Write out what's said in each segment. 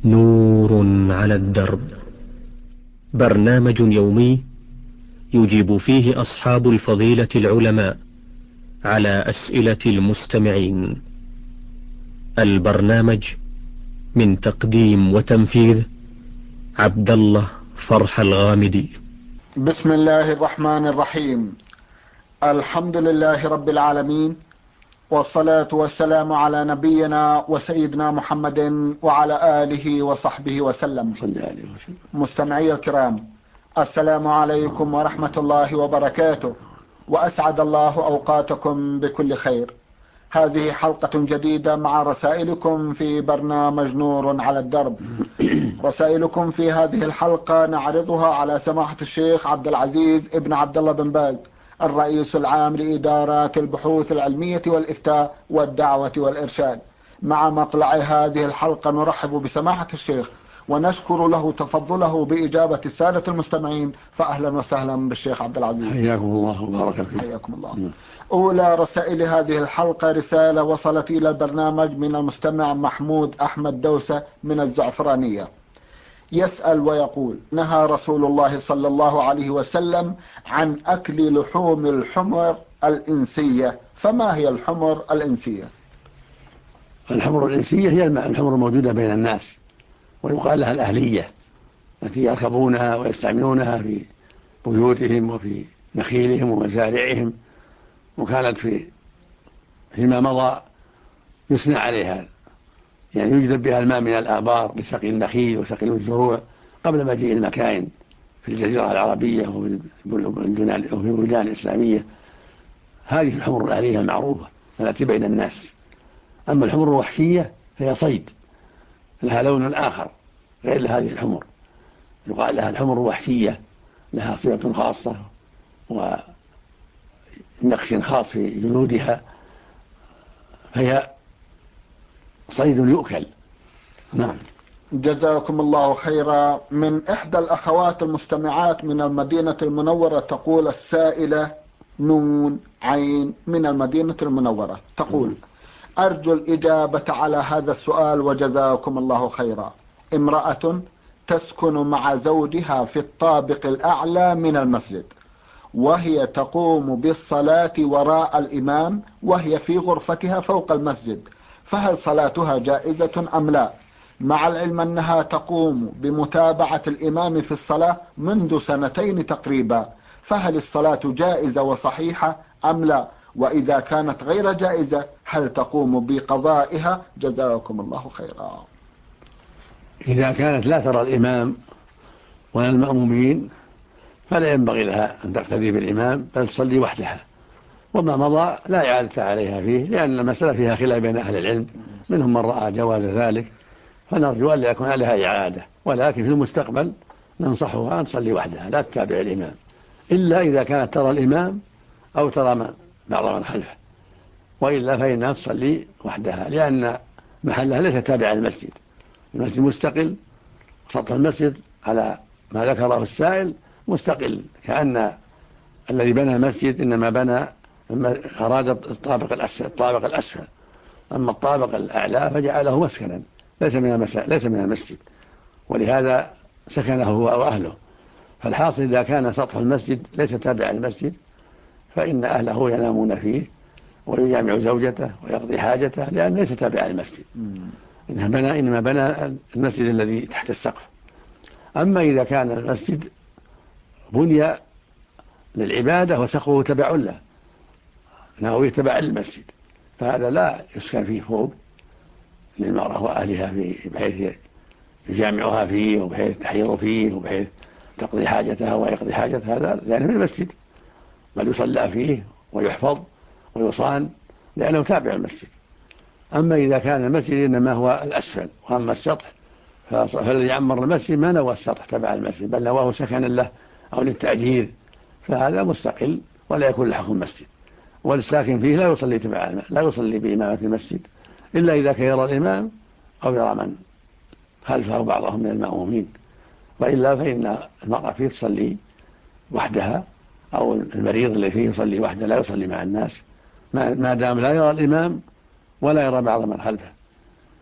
نور على الدرب، برنامج يومي يجيب فيه أصحاب الفضيلة العلماء على أسئلة المستمعين. البرنامج من تقديم وتنفيذ عبد الله فرح الغامدي. بسم الله الرحمن الرحيم. الحمد لله رب العالمين، والصلاة والسلام على نبينا وسيدنا محمد وعلى آله وصحبه وسلم. مستمعي الكرام، السلام عليكم ورحمة الله وبركاته، وأسعد الله أوقاتكم بكل خير. هذه حلقة جديدة مع رسائلكم في برنامج نور على الدرب. رسائلكم في هذه الحلقة نعرضها على سماحة الشيخ عبد العزيز ابن عبد الله بن باز، الرئيس العام لإدارات البحوث العلمية والإفتاء والدعوة والإرشاد. مع مطلع هذه الحلقة نرحب بسماحة الشيخ ونشكر له تفضله بإجابة السادة المستمعين، فأهلا وسهلا بالشيخ عبد العزيز. حياكم الله وبارك فيكم. حياكم الله. أولى رسائل هذه الحلقة رسالة وصلت إلى البرنامج من المستمع محمود أحمد دوسة من الزعفرانية، يسأل ويقول: نهى رسول الله صلى الله عليه وسلم عن أكل لحوم الحمر الإنسية، فما هي الحمر الإنسية؟ الحمر الإنسية هي الحمر الموجودة بين الناس، ويقال لها الأهلية، التي يركبونها ويستعملونها في بيوتهم وفي نخيلهم ومزارعهم، وكانت فيما مضى يثنى عليها، يعني يجذب بها الماء من الآبار لسقي النخيل وسقي الزروع قبل مجيء المكاين في الجزيرة العربية وفي البلدان الإسلامية. هذه الحمر الأهلية المعروفة التي بين الناس. أما الحمر الوحشية فهي صيد، لها لون آخر غير هذه الحمر، يقال لها الحمر الوحشية، لها صفة خاصة ونقش خاص في جلودها، فهي صيد يؤكل. نعم. جزاكم الله خيرا. من إحدى الأخوات المستمعات من المدينة المنورة تقول السائلة نون عين من المدينة المنورة، تقول: أرجو الإجابة على هذا السؤال وجزاكم الله خيرا. امرأة تسكن مع زوجها في الطابق الأعلى من المسجد، وهي تقوم بالصلاة وراء الإمام وهي في غرفتها فوق المسجد، فهل صلاتها جائزة أم لا؟ مع العلم أنها تقوم بمتابعة الإمام في الصلاة منذ 2 تقريبا، فهل الصلاة جائزة وصحيحة أم لا؟ وإذا كانت غير جائزة هل تقوم بقضائها؟ جزاكم الله خيرا. إذا كانت لا ترى الإمام ولا المأمومين فلا ينبغي لها أن تقتدي بالإمام، بل تصلي وحدها، وما مضى لا إعادة عليها فيه، لأن المسألة فيها خلاف بين أهل العلم، منهم من رأى جواز ذلك، فنرجو أن لا يكون لها إعادة. ولكن في المستقبل ننصحها أن تصلي وحدها لا تتابع الإمام، إلا إذا كانت ترى الإمام أو ترى بعض من خلفه، وإلا فإنها تصلي وحدها، لأن محلها ليس تابع المسجد. المسجد مستقل، سطح المسجد على ما ذكره السائل مستقل، كأن الذي بنى المسجد إنما بنى أراد الطابق الأسفل، أما الطابق الأعلى فجعله مسكنا ليس من المسجد، ولهذا سكنه هو وأهله. فالحاصل إذا كان سطح المسجد ليس تابع المسجد فإن أهله ينامون فيه ويجامع زوجته ويقضي حاجته، لأن ليس تابع المسجد، إنما بنى المسجد الذي تحت السقف. أما إذا كان المسجد بني للعبادة وسقفه تبع له، ناوي تبع المسجد، فهذا لا يسكن فيه فوق للمرأة وأهلها بحيث يجامعها فيه وبحيث تحيض فيه وبحيث تقضي حاجتها ويقضي حاجتها، هذا لأنه في المسجد، بل يصلى فيه ويحفظ ويصان لأنه تابع المسجد. أما إذا كان المسجد إنما هو الأسفل وأما السطح، فالذي يعمر المسجد ما نوى السطح تبع المسجد بل نواه سكنا له أو للتأجير، فهذا مستقل ولا يكون له حكم المسجد. والساكن فيه لا يصلي بإمامة المسجد إلا إذا كان يرى الإمام أو يرى من خلفه بعضهم من المأمومين، وإلا فإن المرأة فيه تصلي وحدها، أو المريض اللي فيه يصلي وحده لا يصلي مع الناس ما دام لا يرى الإمام ولا يرى بعض من خلفه،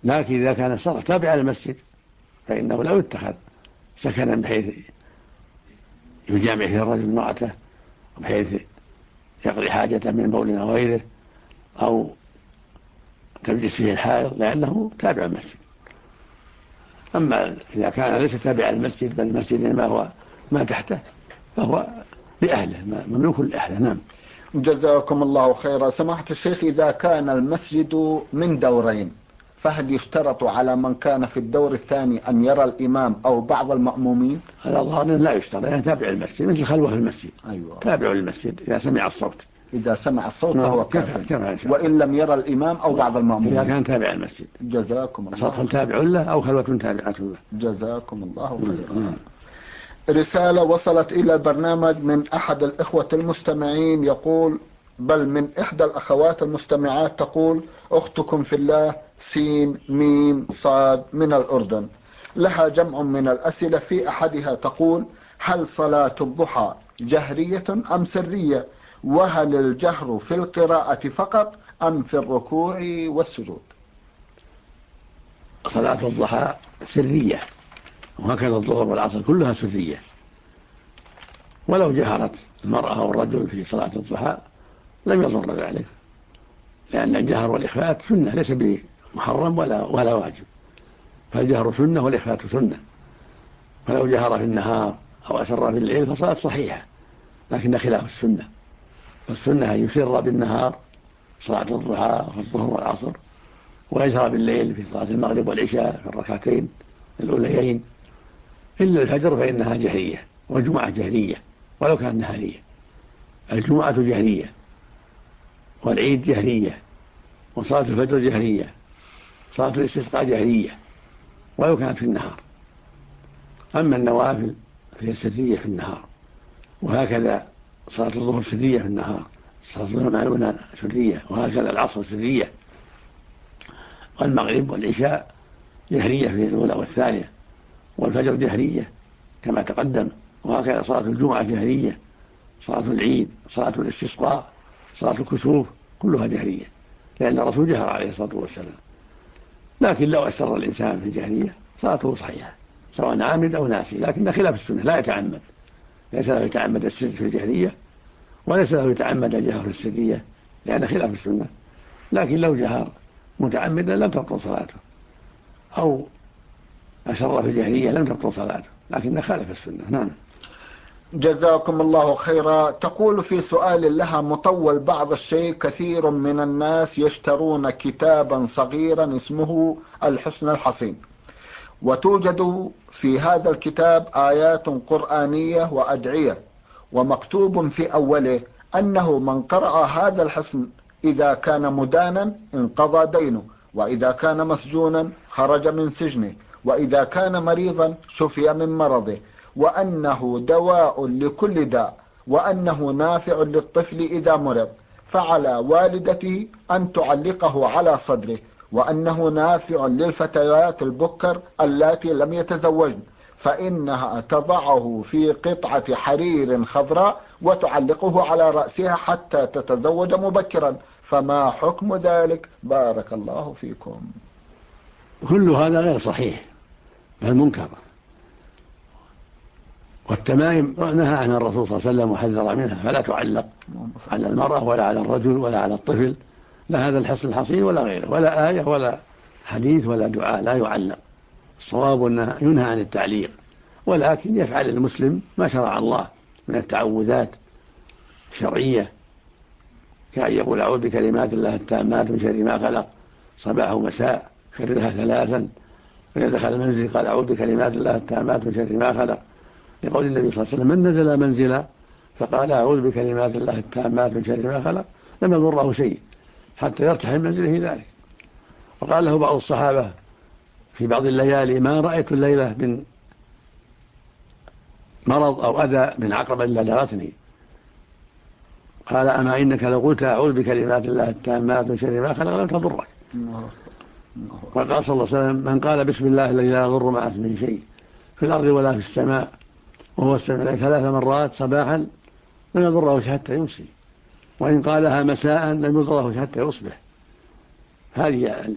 لكن إذا كان السطح تابع للمسجد فإنه لا يتخذ سكنا بحيث يجامع فيه الرجل امرأته بحيث يقضي حاجته من بول أو غيره أو تجلس فيه الحائض لأنه تابع المسجد. أما إذا كان ليس تابع المسجد بل المسجد ما تحته فهو لأهله مملوك لأهله. نعم. جزاكم الله خيرا. سماحة الشيخ، إذا كان المسجد من دورين فهل يشترط على من كان في الدور الثاني أن يرى الإمام أو بعض المأمومين؟ هذا الظاهر لا يشترط، يعني تابع المسجد مثل خلوة في المسجد. أيوة. تابع للمسجد إذا سمع الصوت. إذا سمع الصوت فهو كافٍ، وإن لم يرى الإمام أو بعض المأمومين إذا كان تابع المسجد. جزاكم الله. سطح تابع له أو خلوة تابعة له. جزاكم الله خيرا. رسالة وصلت إلى البرنامج من أحد الإخوة المستمعين يقول، بل من إحدى الأخوات المستمعات تقول: أختكم في الله سين ميم صاد من الأردن، لها جمع من الأسئلة. في أحدها تقول: هل صلاة الضحى جهرية أم سرية؟ وهل الجهر في القراءة فقط أم في الركوع والسجود؟ صلاة الضحى سرية، وهكذا الظهر والعصر كلها سرية، ولو جهرت المرأة أو الرجل في صلاة الضحى لم يضر ذلك، لأن الجهر والإخفاء سنة ليس بمحرم ولا واجب، فالجهر سنة والإخفاء سنة، فلو جهر في النهار أو أسر في الليل فصلاة صحيحة، لكن خلاف السنة. فالسنة أن يسر بالنهار صلاة الضحى والظهر والعصر، ويجهر بالليل في صلاة المغرب والعشاء في الركعتين الأوليين، إلا الفجر فإنها جهرية، والجمعة جهرية ولو كانت نهارية. الجمعة جهرية، والعيد جهرية، وصلاة الفجر جهرية، صلاة الاستسقاء جهرية ولو كانت في النهار. أما النوافل فهي سرية في النهار، وهكذا صلاة الظهر سرية في النهار، صلاة المغرب سرية، وهكذا العصر سرية، والمغرب والعشاء جهرية في الأولى والثانية، والفجر جهرية كما تقدم، وهكذا صلاة الجمعة جهرية، صلاة العيد، صلاة الاستسقاء، صلاة الكسوف كلها جهرية، لأن الرسول جهر عليه الصلاة والسلام. لكن لو أسر الإنسان في الجهرية صلاته صحيحة سواء عامد أو ناسي، لكن خلاف السنة، لا يتعمد، ليس له يتعمد السر في الجهرية وليس له يتعمد الجهر في السرية لأن خلاف السنة. لكن لو جهر متعمدا لم تبطل صلاته، أو أسر في الجهرية لم تبطل صلاته، لكن خالف السنة. نعم. جزاكم الله خيرا. تقول في سؤال لها مطول بعض الشيء: كثير من الناس يشترون كتابا صغيرا اسمه الحصن الحصين، وتوجد في هذا الكتاب آيات قرآنية وأدعية، ومكتوب في أوله أنه من قرأ هذا الحصن إذا كان مدانا انقضى دينه، وإذا كان مسجونا خرج من سجنه، وإذا كان مريضا شفي من مرضه، وأنه دواء لكل داء، وأنه نافع للطفل إذا مرض، فعلى والدته أن تعلقه على صدره، وأنه نافع للفتيات البكر اللاتي لم يتزوجن، فإنها تضعه في قطعة حرير خضراء وتعلقه على رأسها حتى تتزوج مبكرا، فما حكم ذلك؟ بارك الله فيكم. كل هذا غير صحيح بل منكر، والتمائم نهى عنها الرسول صلى الله عليه وسلم وحذر منها، فلا تعلق على المرأة ولا على الرجل ولا على الطفل، لا هذا الحصن الحصين ولا غيره، ولا آية ولا حديث ولا دعاء، لا يعلق. الصواب أنه ينهى عن التعليق، ولكن يفعل المسلم ما شرع الله من التعوذات الشرعية، كأن يقول أعوذ بكلمات الله التامات من شر ما خلق صباح ومساء، كررها 3، فإذا دخل المنزل قال أعوذ بكلمات الله التامات من شر ما خلق، لقول النبي صلى الله عليه وسلم: من نزل منزلا فقال أعوذ بكلمات الله التامات من شر ما خلق لم يضره شيء حتى يرتحل منزله ذلك. وقال له بعض الصحابة في بعض الليالي: ما رأيت الليلة من مرض أو أذى من عقرب إلا لغتني. قال: أما إنك لو قلت أعوذ بكلمات الله التامات من شر ما خلق لم تضرك. وقال صلى الله عليه وسلم: من قال بسم الله الذي لا يضر مع اسمه شيء في الأرض ولا في السماء وهو السميع 3 مرات صباحا لم يضره حتى يمسي، وإن قالها مساء لم يضره حتى يصبح. هذه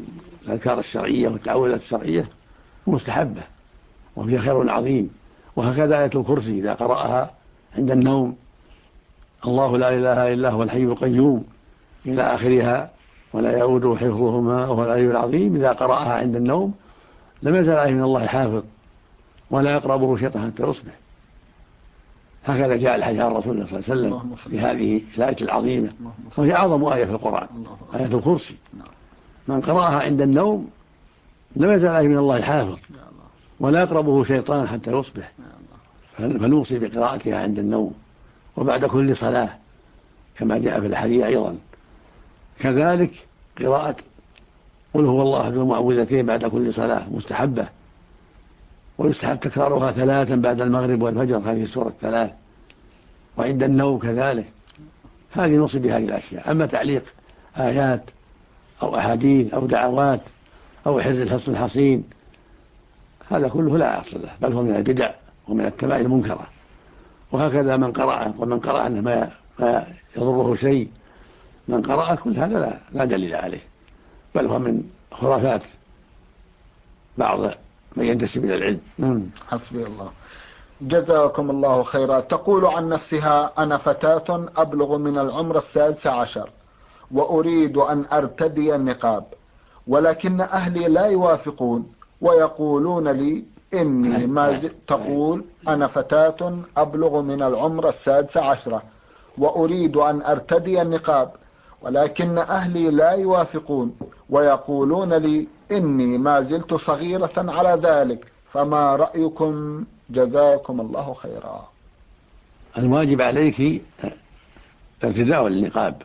الأذكار الشرعية والتعوذات الشرعية مستحبة وفيها خير عظيم. وهكذا آية الكرسي إذا قرأها عند النوم، الله لا إله إلا هو الحي القيوم إلى آخرها ولا يؤوده حفظهما وهو العلي العظيم، إذا قرأها عند النوم لم يزل عليه من الله حافظ ولا يقربه شيطان حتى يصبح. هكذا جاء الحديث عن رسول الله صلى الله عليه وسلم في هذه الآية العظيمة، وهي أعظم آية في القرآن، آية الكرسي. من قرأها عند النوم لم يزل عليه من الله حافظ ولا يقربه شيطان حتى يصبح. فنوصي بقراءتها عند النوم وبعد كل صلاة كما جاء في الحديث أيضا. كذلك قراءة قل هو الله بالمعوذتين بعد كل صلاة مستحبة، ويستحب تكرارها 3 بعد المغرب والفجر، هذه السورة 3، وعند النوم كذلك. هذه نوصي بهذه الأشياء. أما تعليق آيات أو أحاديث أو دعوات أو حرز الحصن الحصين هذا كله لا أصل له، بل هو من البدع ومن التبع المنكرة. وهكذا من قرأ ومن قرأ أنه ما يضره شيء، من قرأ كل هذا لا دليل عليه، بل هو من خرافات بعض من ينتسب إلى العلم. حسبي الله. جزاكم الله خيرا. تقول عن نفسها: أنا فتاة أبلغ من العمر 16 وأريد أن أرتدي النقاب، ولكن أهلي لا يوافقون ويقولون لي إني ما تقول: أنا فتاة أبلغ من العمر 16 وأريد أن أرتدي النقاب، ولكن أهلي لا يوافقون ويقولون لي إني ما زلت صغيرة على ذلك، فما رأيكم؟ جزاكم الله خيرا. الواجب عليك ارتداء النقاب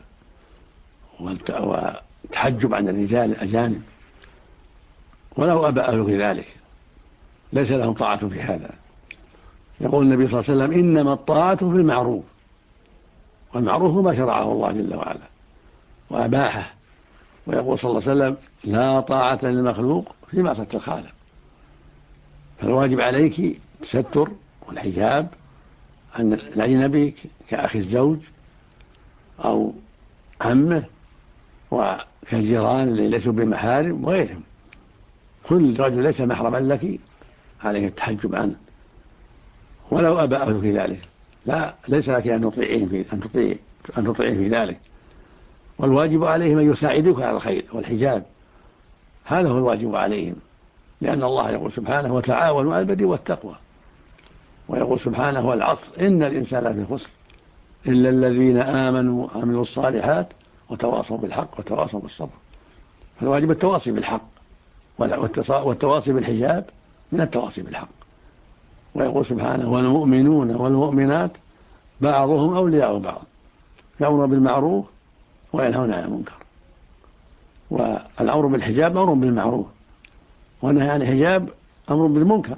والتحجب عن الرجال الأجانب، ولو أبى أهلك ذلك ليس لهم طاعة في هذا. يقول النبي صلى الله عليه وسلم: إنما الطاعة في المعروف، والمعروف ما شرعه الله جل وعلا وأباحه. ويقول صلى الله عليه وسلم: لا طاعة للمخلوق في معصية الخالق. فالواجب عليك التستر والحجاب عن الأجنبي كأخي الزوج أو عمه وكالجيران اللي ليسوا بمحارم وغيرهم. كل رجل ليس محرما لك عليك التحجب عنه ولو أبى أهلك في ذلك. ليس لك أن تطيعين في ذلك. والواجب عليهم أن يساعدوك على الخير والحجاب، هذا هو الواجب عليهم، لأن الله يقول سبحانه: وتعاونوا على البر والتقوى. ويقول سبحانه: والعصر إن الإنسان لفي خسر إلا الذين آمنوا وعملوا الصالحات وتواصوا بالحق وتواصوا بالصبر. فالواجب التواصي بالحق والتواصي بالحجاب من التواصي بالحق. ويقول سبحانه: والمؤمنون والمؤمنات بعضهم أولياء بعض يأمرون بالمعروف وينهون عن المنكر. والأمر بالحجاب أمر بالمعروف، والنهي عن الحجاب أمر بالمنكر.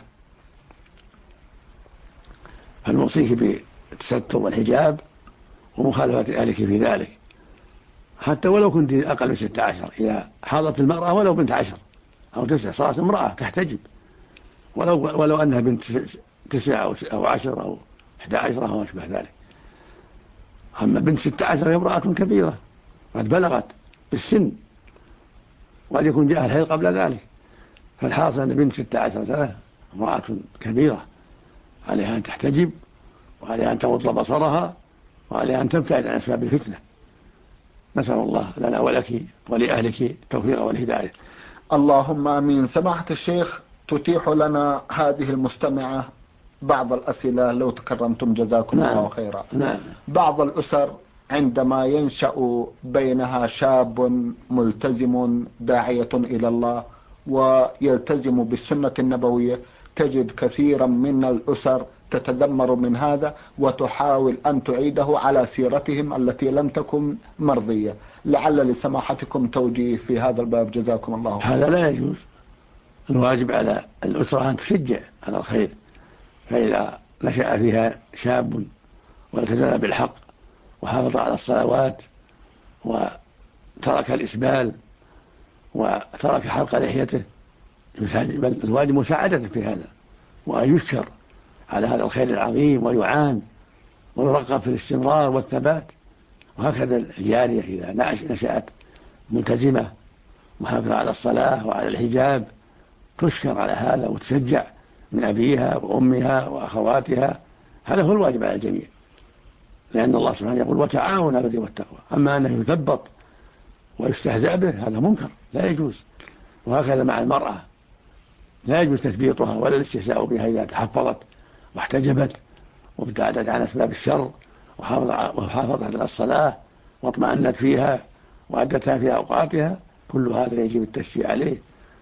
فنوصيك بالتستر والحجاب ومخالفة أهلك في ذلك، حتى ولو كنت أقل من 16. إذا حاضت المرأة ولو بنت 10 أو 9 صارت امرأة تحتجب، ولو أنها بنت 9 أو 10 أو 11 أو أشبه ذلك. أما بنت 16 هي امرأة كبيرة قد بلغت بالسن، وقد يكون جاء الحيض قبل ذلك. فالحاصل أن بنت 16 سنة امرأة كبيرة عليها أن تحتجب، وعليها أن تغض بصرها، وعليها أن تبتعد عن أسباب الفتنة. نسأل الله لنا ولك ولأهلك التوفيق والهداية. اللهم آمين. سماحة الشيخ، تتيح لنا هذه المستمعة بعض الأسئلة لو تكرمتم؟ جزاكم الله خيرا. بعض الأسر عندما ينشأ بينها شاب ملتزم داعية إلى الله ويلتزم بالسنة النبوية، تجد كثيرا من الأسر تتذمر من هذا وتحاول أن تعيده على سيرتهم التي لم تكن مرضية. لعل لسماحتكم توجيه في هذا الباب، جزاكم الله خيرا. هذا لا يجوز. الواجب على الأسرة أن تشجع على الخير، فإذا نشأ فيها شاب والتزم بالحق وحافظ على الصلوات وترك الإسبال وترك حلق لحيته، بل الواجب مساعدته في هذا، وأن يشكر على هذا الخير العظيم ويعان ويرغب في الاستمرار والثبات. وهكذا الجارية إذا نشأت ملتزمة محافظة على الصلاة وعلى الحجاب تشكر على هذا وتشجع من أبيها وأمها وأخواتها. هذا هو الواجب على الجميع، لأن الله سبحانه يقول وتعاون على البر والتقوى. أما أنه يثبط ويستهزأ به هذا منكر لا يجوز. وهكذا مع المرأة لا يجوز تثبيطها ولا الاستهزاء بها إذا تحفظت واحتجبت وابتعدت عن أسباب الشر وحافظت على الصلاة واطمأنت فيها وأدتها في أوقاتها. كل هذا يجب التشجيع عليه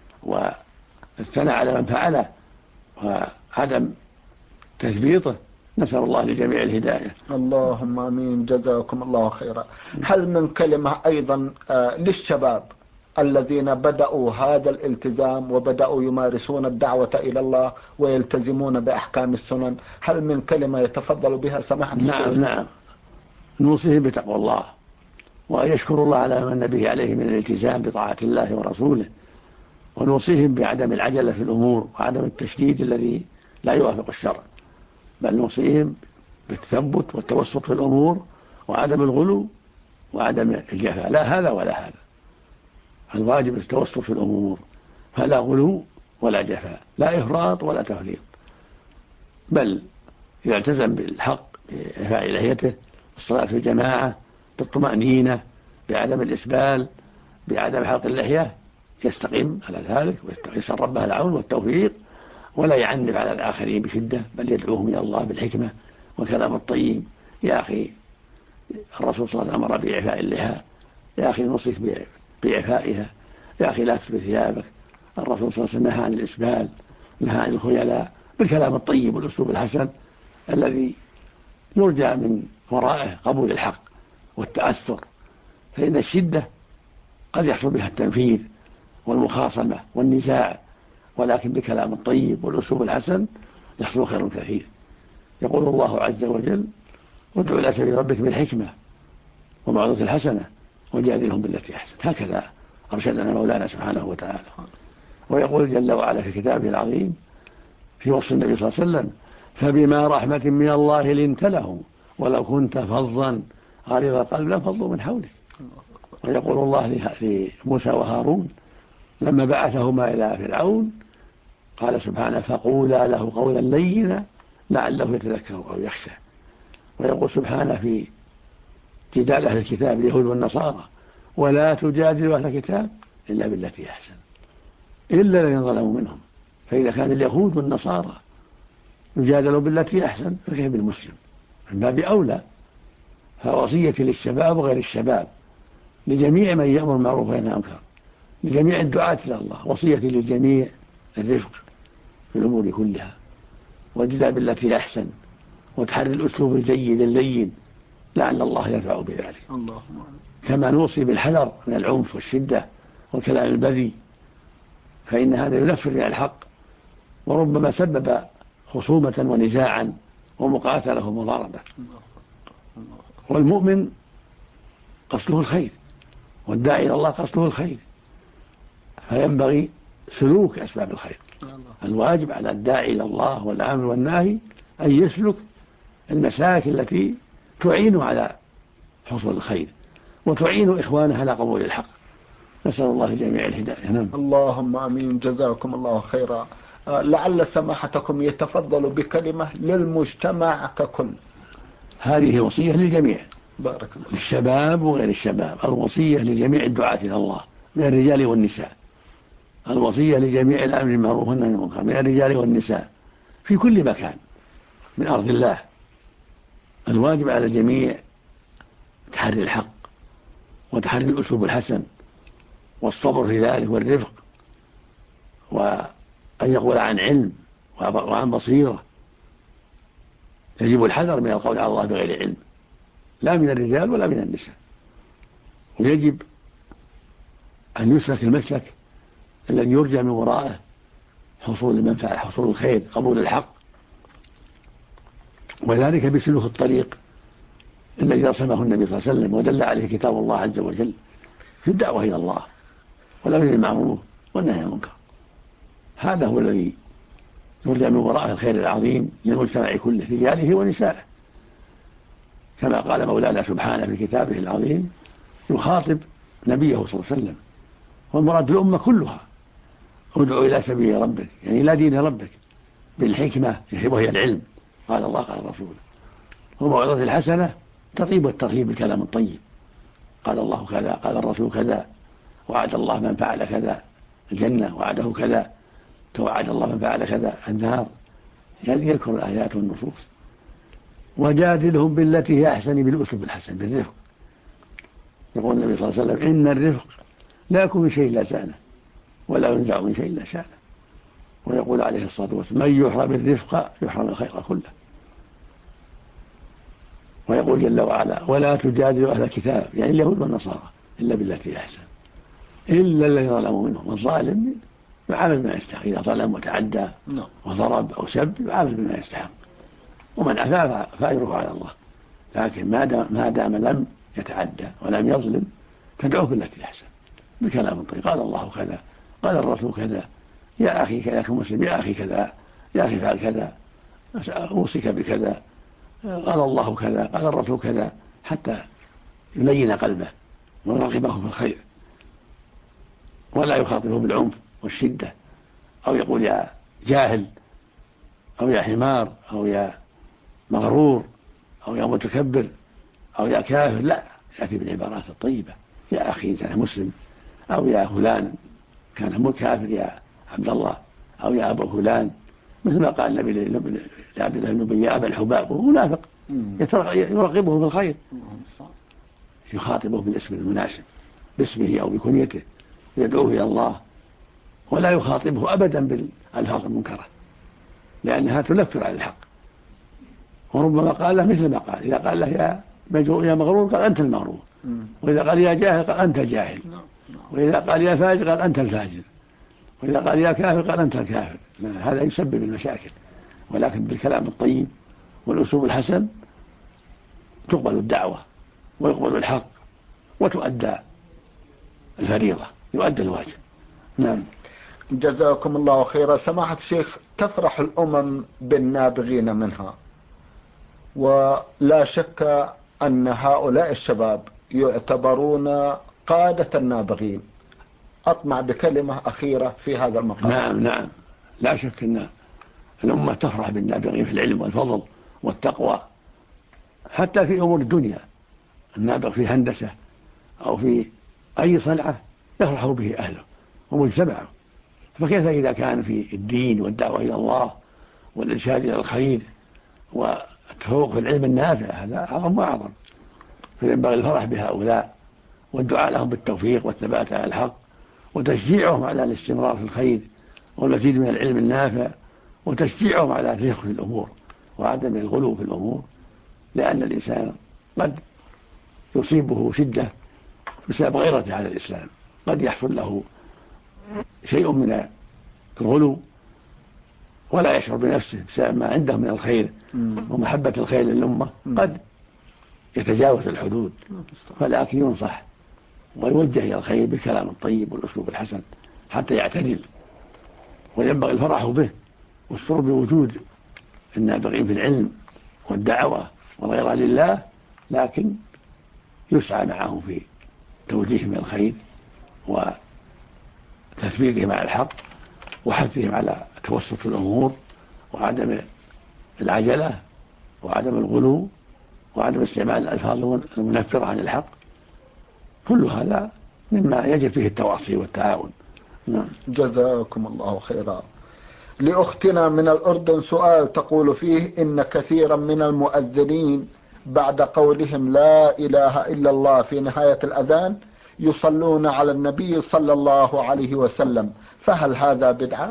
والثناء على من فعله وعدم تثبيطه. نسأل الله لجميع الهداية. اللهم آمين، جزاكم الله خيرا. هل من كلمة أيضا للشباب الذين بدأوا هذا الالتزام وبدأوا يمارسون الدعوة إلى الله ويلتزمون بأحكام السنن، هل من كلمة يتفضل بها سماحة الشيخ؟ نعم، نوصيهم بتقوى الله وأن يشكروا الله على من به عليه من الالتزام بطاعة الله ورسوله، ونوصيهم بعدم العجلة في الأمور وعدم التشديد الذي لا يوافق الشرع، بل نوصيهم بالتثبت والتوسط في الأمور وعدم الغلو وعدم الجفاء، لا هذا ولا هذا. الواجب التوسط في الأمور، فلا غلو ولا جفاء، لا إفراط ولا تفريط، بل يلتزم بالحق بإعفاء لحيته، الصلاة في الجماعة، بالطمأنينة، بعدم الإسبال، بعدم حلق اللحية، يستقيم على ذلك ويسأل ربه العون والتوفيق، ولا يعنف على الآخرين بشدة، بل يدعوهم إلى الله بالحكمة والكلام الطيب. يا أخي الرسول صلى الله عليه وسلم أمر بإعفاء اللحى، يا أخي نوصيك بإعفائها، يا أخي لا تسبل ثيابك. الرسول صلى الله عليه وسلم نهى عن الإسبال، نهى عن الخيلاء، بالكلام الطيب والأسلوب الحسن الذي يرجى من ورائه قبول الحق والتأثر. فإن الشدة قد يحصل بها التنفيذ والمخاصمة والنزاع، ولكن بكلام الطيب والأسلوب الحسن يحصل خير كثير. يقول الله عز وجل وادع إلى سبيل ربك بالحكمة وموعظة الحسنة وجادلهم بالتي أحسن. هكذا أرشدنا مولانا سبحانه وتعالى. ويقول جل وعلا في كتابه العظيم في وصف النبي صلى الله عليه وسلم فبما رحمة من الله لنت لهم ولو كنت فظا غليظ القلب لانفضوا من حولك. ويقول الله لموسى وهارون لما بعثهما إلى فرعون قال سبحانه فقولا له قولا لينا لعله يتذكر أو يخشى. ويقول سبحانه في جدال أهل الكتاب اليهود والنصارى ولا تجادلوا أهل الكتاب إلا بالتي أحسن إلا الذين ظلموا منهم. فإذا كان اليهود والنصارى يجادلوا بالتي أحسن فكيف بالمسلم؟ من باب أولى. فوصية للشباب وغير الشباب، لجميع من يأمر بالمعروف وينهى عن المنكر، لجميع الدعاة إلى الله، وصية للجميع الرفق في الأمور كلها والجدال بالتي أحسن وتحري الأسلوب الجيد اللين لعل الله ينفع بذلك. كما نوصي بالحذر من العنف والشدة والكلام البذيء، فإن هذا ينفر عن الحق وربما سبب خصومة ونزاعا ومقاتلة ومضاربة. والمؤمن قصده الخير والداعي إلى الله قصده الخير، فينبغي سلوك أسباب الخير. الواجب على الداعي إلى الله والآمر والناهي أن يسلك المساك التي تعين على حصول الخير وتعين إخوانه على قبول الحق. نسأل الله جميع الهداية. نعم. اللهم آمين، جزاكم الله خيرا. لعل سماحتكم يتفضل بكلمة للمجتمع ككل. هذه وصية للجميع، بارك الله، للشباب وغير الشباب. الوصية لجميع الدعاة إلى الله من الرجال والنساء، الوصية لجميع الأمر بالمعروف والنهي عن المنكر من الرجال والنساء في كل مكان من أرض الله. الواجب على الجميع تحري الحق وتحري الأسلوب الحسن والصبر في ذلك والرفق، وأن يقول عن علم وعن بصيرة. يجب الحذر من القول على الله بغير علم، لا من الرجال ولا من النساء. ويجب أن يسلك المسلك الذي يرجى من وراءه حصول المنفعة، حصول الخير، قبول الحق، وذلك بسلوك الطريق الذي رسمه النبي صلى الله عليه وسلم ودل عليه كتاب الله عز وجل في الدعوة إلى الله والأمر بالمعروف والنهي عن المنكر. هذا هو الذي يرجى من وراءه الخير العظيم للمجتمع كله رجاله ونسائه، كما قال مولانا سبحانه في كتابه العظيم يخاطب نبيه صلى الله عليه وسلم والمراد الأمة كلها. ادعو إلى سبيل ربك يعني إلى دين ربك بالحكمة وهي العلم، قال الله قال الرسول. وموعظة الحسنة تطيب والترهيب بالكلام الطيب، قال الله كذا قال الرسول كذا، وعد الله من فعل كذا الجنة، وعده كذا، توعد الله من فعل كذا النار. يعني يذكر الآيات والنصوص. وجادلهم بالتي هي أحسن بالأسلوب الحسن بالرفق. يقول النبي صلى الله عليه وسلم إن الرفق لا يكون من شيء إلا سانه ولا ينزع من شيء إلا شانه. ويقول عليه الصلاة والسلام من يحرم الرفق يحرم الخير كله. ويقول جل وعلا ولا تجادلوا أهل الكتاب يعني اليهود والنصارى إلا بالتي هي أحسن إلا الذين ظلموا منهم. والظالم يعامل بما يستحق، إذا ظلم وتعدى وضرب أو سب يعامل بما يستحق، ومن عفا فأجره على الله. لكن ما دام لم يتعدى ولم يظلم تدعوه بالتي أحسن بكلام طيب، قال الله كذا قال الرسول كذا، يا أخي كذا كمسلم، يا أخي كذا، يا أخي فعل كذا، أوصيك بكذا، قال الله كذا قال الرسول كذا، حتى يلين قلبه ويرغبه في الخير، ولا يخاطبه بالعنف والشدة أو يقول يا جاهل أو يا حمار أو يا مغرور أو يا متكبر أو يا كافر. لا، يأتي بالعبارات الطيبة، يا أخي كان مسلم، أو يا فلان كان كافر يا عبد الله، أو يا أبا فلان، مثل ما قال النبي لعبد الله بن أبي يا أبا الحباب، وهو منافق يرغبه بالخير، يخاطبه بالاسم المناسب باسمه أو بكنيته، يدعوه إلى الله، ولا يخاطبه أبدا بالألفاظ المنكرة لأنها تنفر عن الحق. وربما قال له مثل ما قال، إذا قال له يا مغرور قال أنت المغرور، وإذا قال يا جاهل قال أنت الجاهل، وإذا قال يا فاجر قال أنت الفاجر، وإذا قال يا كافر قال أنت الكافر. هذا يسبب المشاكل. ولكن بالكلام الطيب والأسلوب الحسن تقبل الدعوة ويقبل الحق وتؤدى الفريضة، يؤدى الواجب. نعم. جزاكم الله خيرا. سماحة الشيخ، تفرح الأمم بالنابغين منها، ولا شك أن هؤلاء الشباب يعتبرون قادة النابغين. أطمع بكلمة أخيرة في هذا المقام. نعم، لا شك أن الأمة تفرح بالنابغين في العلم والفضل والتقوى، حتى في أمور الدنيا. النابغ في هندسة أو في أي صنعة يفرح به أهله ومجتمعه، فكيف إذا كان في الدين والدعوة إلى الله والإرشاد إلى الخير والتفوق في العلم النافع؟ هذا أعظم وأعظم. فينبغي الفرح بهؤلاء والدعاء لهم بالتوفيق والثبات على الحق، وتشجيعهم على الاستمرار في الخير والمزيد من العلم النافع، وتشجيعهم على الرفق في الأمور وعدم الغلو في الأمور، لأن الإنسان قد يصيبه شدة بسبب غيرته على الإسلام، قد يحصل له شيء من الغلو ولا يشعر بنفسه بسبب ما عنده من الخير ومحبة الخير للأمة، قد يتجاوز الحدود. فلكن ينصح ويوجه إلى الخير بالكلام الطيب والأسلوب الحسن حتى يعتدل، وينبغي الفرح به والسرور بوجود النابغين في العلم والدعوة والغيرة لله، لكن يسعى معهم في توجيههم إلى الخير وتثبيتهم على الحق وحثهم على التوسط في الأمور وعدم العجلة وعدم الغلو وعدم استعمال الألفاظ المنفرة عن الحق. كل هذا مما يجب فيه التواصي والتعاون. جزاكم الله خيرا. لأختنا من الأردن سؤال تقول فيه إن كثيرا من المؤذنين بعد قولهم لا إله إلا الله في نهاية الأذان يصلون على النبي صلى الله عليه وسلم، فهل هذا بدعة؟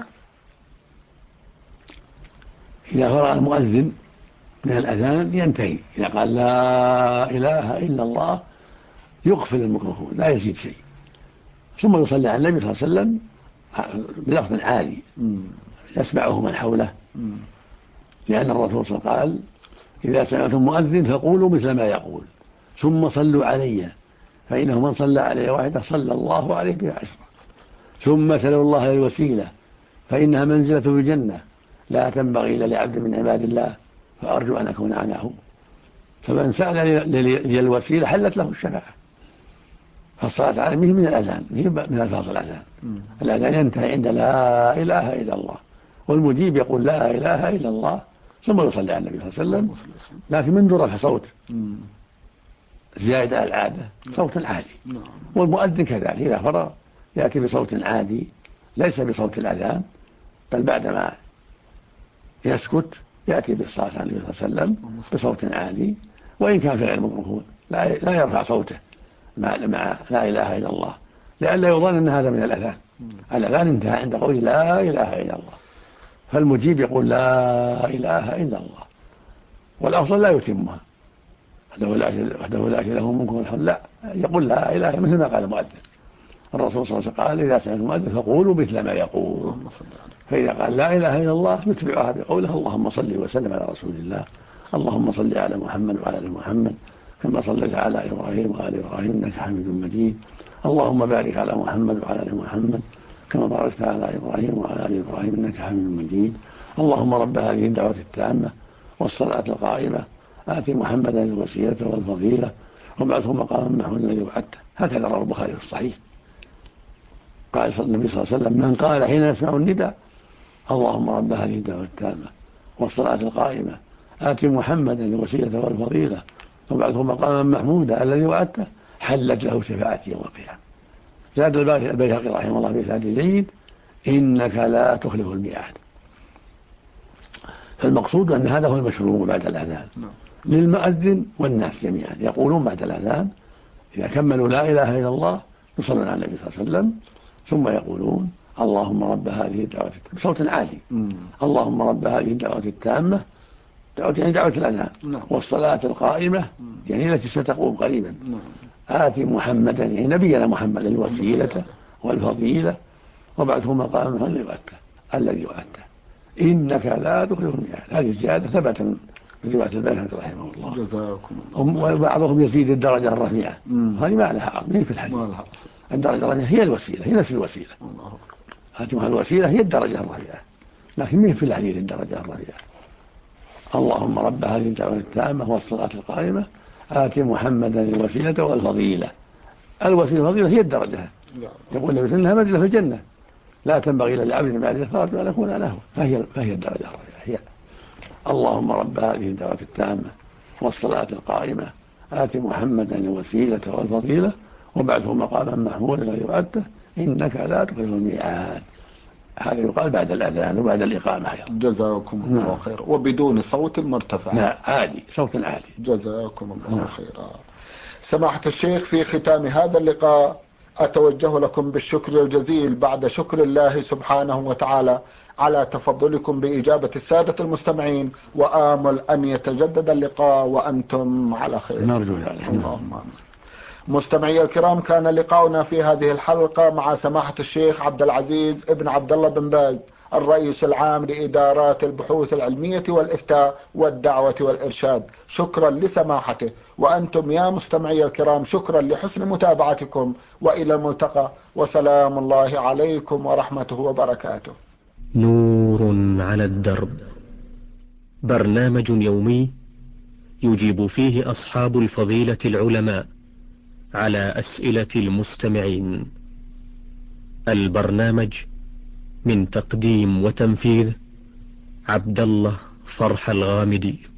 إذا فرغ المؤذن من الأذان ينتهي، إذا قال لا إله إلا الله يقفل الميكروفون لا يزيد شيء، ثم يصلي على النبي صلى الله عليه وسلم بلفظ عالي يسمعه من حوله، لأن الرسول صلى الله عليه وسلم قال إذا سمعتم مؤذن فقولوا مثل ما يقول ثم صلوا علي فإنه من صلى علي واحدة صلى الله عليه بها عشرة، ثم سلوا الله الوسيلة فإنها منزلة في الجنة لا تنبغي إلا لعبد من عباد الله فأرجو أن أكون أنا هو. فمن سأل للوسيلة حلت له الشفاعة، فالصلاة على النبي من الأذان، هي من ألفاظ الأذان. الأذان ينتهي عند لا إله إلا الله، والمجيب يقول لا إله إلا الله ثم يصلي على النبي صلى الله عليه وسلم، لكن من دون رفع صوت زائد على العادة، صوت عادي. والمؤذن كذلك إذا فرغ يأتي بصوت عادي ليس بصوت الأذان، بل بعدما يسكت يأتي بالصلاة على النبي صلى الله عليه وسلم بصوت عالي، وإن كان في غير ميكروفون لا يرفع صوته مع لا إله إلا الله، لئلا يظن أن هذا من الأذان. الأذان انتهى عند قول لا إله إلا الله، فالمجيب يقول لا إله إلا الله، والأفضل لا يتمها وحده لا له ملك والحمد، لا يقول لا إله مثل ما قال المؤذن. الرسول صلى الله عليه وسلم قال إذا سمعتم المؤذن فقولوا مثل ما يقول، فإذا قال لا إله إلا الله يتبعها بقوله اللهم صل وسلم على رسول الله، اللهم صل على محمد وعلى آل محمد كما صليت على إبراهيم وآل إبراهيم إنك حميد مجيد، اللهم بارك على محمد وعلى آل محمد كما باركت على إبراهيم وعلى آل إبراهيم إنك حميد مجيد، اللهم رب هذه الدعوة التامة والصلاة القائمة آت محمدا الوسيلة والفضيلة وابعثه مقاما محمودا الذي وعدته. هكذا رواه البخاري في الصحيح. قال النبي صلى الله عليه وسلم من قال حين يسمع النداء اللهم رب هذه الدعوة التامة والصلاة القائمة آت محمدا الوسيلة والفضيلة وابعثه مقاما محمودا الذي وعدته حلت له شفاعتي يوم القيامة. زاد البيهقي رحمه الله بإسناد جيد إنك لا تخلف الميعاد. فالمقصود أن هذا هو المشروع بعد الأذان للمؤذن والناس جميعا، يقولون بعد الأذان إذا كملوا لا إله إلا الله يصلون على النبي صلى الله عليه وسلم، ثم يقولون اللهم رب هذه الدعوة بصوت عالي، اللهم رب هذه الدعوة التامة، يعني دعوة الأذان، والصلاة القائمة يعني التي ستقوم قريبا، آت محمدا يعني نبينا محمد الوسيلة والفضيلة وابعثه مقاما الذي وعدته إنك لا تخلف الميعاد. هذه الزيادة ثبت من رواية البيهقي رحمه الله. جزاكم الله. وبعضهم يزيد الدرجة الرفيعة، هذه ما لها عقل في الحديث. الدرجة الرفيعة هي الوسيلة، هي نفس الوسيلة. هذه الوسيلة هي الدرجة الرفيعة، لكن مين في الحديث الدرجة الرفيعة. اللهم رب هذه الدعوة التامة والصلاة القائمة آت محمدا الوسيلة والفضيلة. الوسيلة والفضيلة هي الدرجة، يقول النبي صلى الله عليه وسلم إنها منزلة في الجنة لا تنبغي لعبد بعد الفرج ولا يكون له، فهي الدرجة الرفيعة هي. اللهم رب هذه الدعوة التامة والصلاة القائمة آت محمدا الوسيلة والفضيلة وابعثه مقاما محمودا الذي وعدته إنك لا تخلف الميعاد. هذا يقال بعد الأذان وبعد الإقامة. جزاكم الله خير. وبدون صوت مرتفع. لا عادي، صوت عالي. جزاكم الله خيرا. سماحة الشيخ، في ختام هذا اللقاء أتوجه لكم بالشكر الجزيل بعد شكر الله سبحانه وتعالى على تفضلكم بإجابة السادة المستمعين، وآمل أن يتجدد اللقاء وأنتم على خير. نرجو ذلك. اللهم آمين. مستمعي الكرام، كان لقاؤنا في هذه الحلقة مع سماحة الشيخ عبد العزيز ابن عبد الله بن باز، الرئيس العام لإدارات البحوث العلمية والإفتاء والدعوة والإرشاد. شكرا لسماحته، وأنتم يا مستمعي الكرام شكرا لحسن متابعتكم، وإلى الملتقى، وسلام الله عليكم ورحمته وبركاته. نور على الدرب، برنامج يومي يجيب فيه أصحاب الفضيلة العلماء على أسئلة المستمعين. البرنامج من تقديم وتنفيذ عبد الله فرح الغامدي.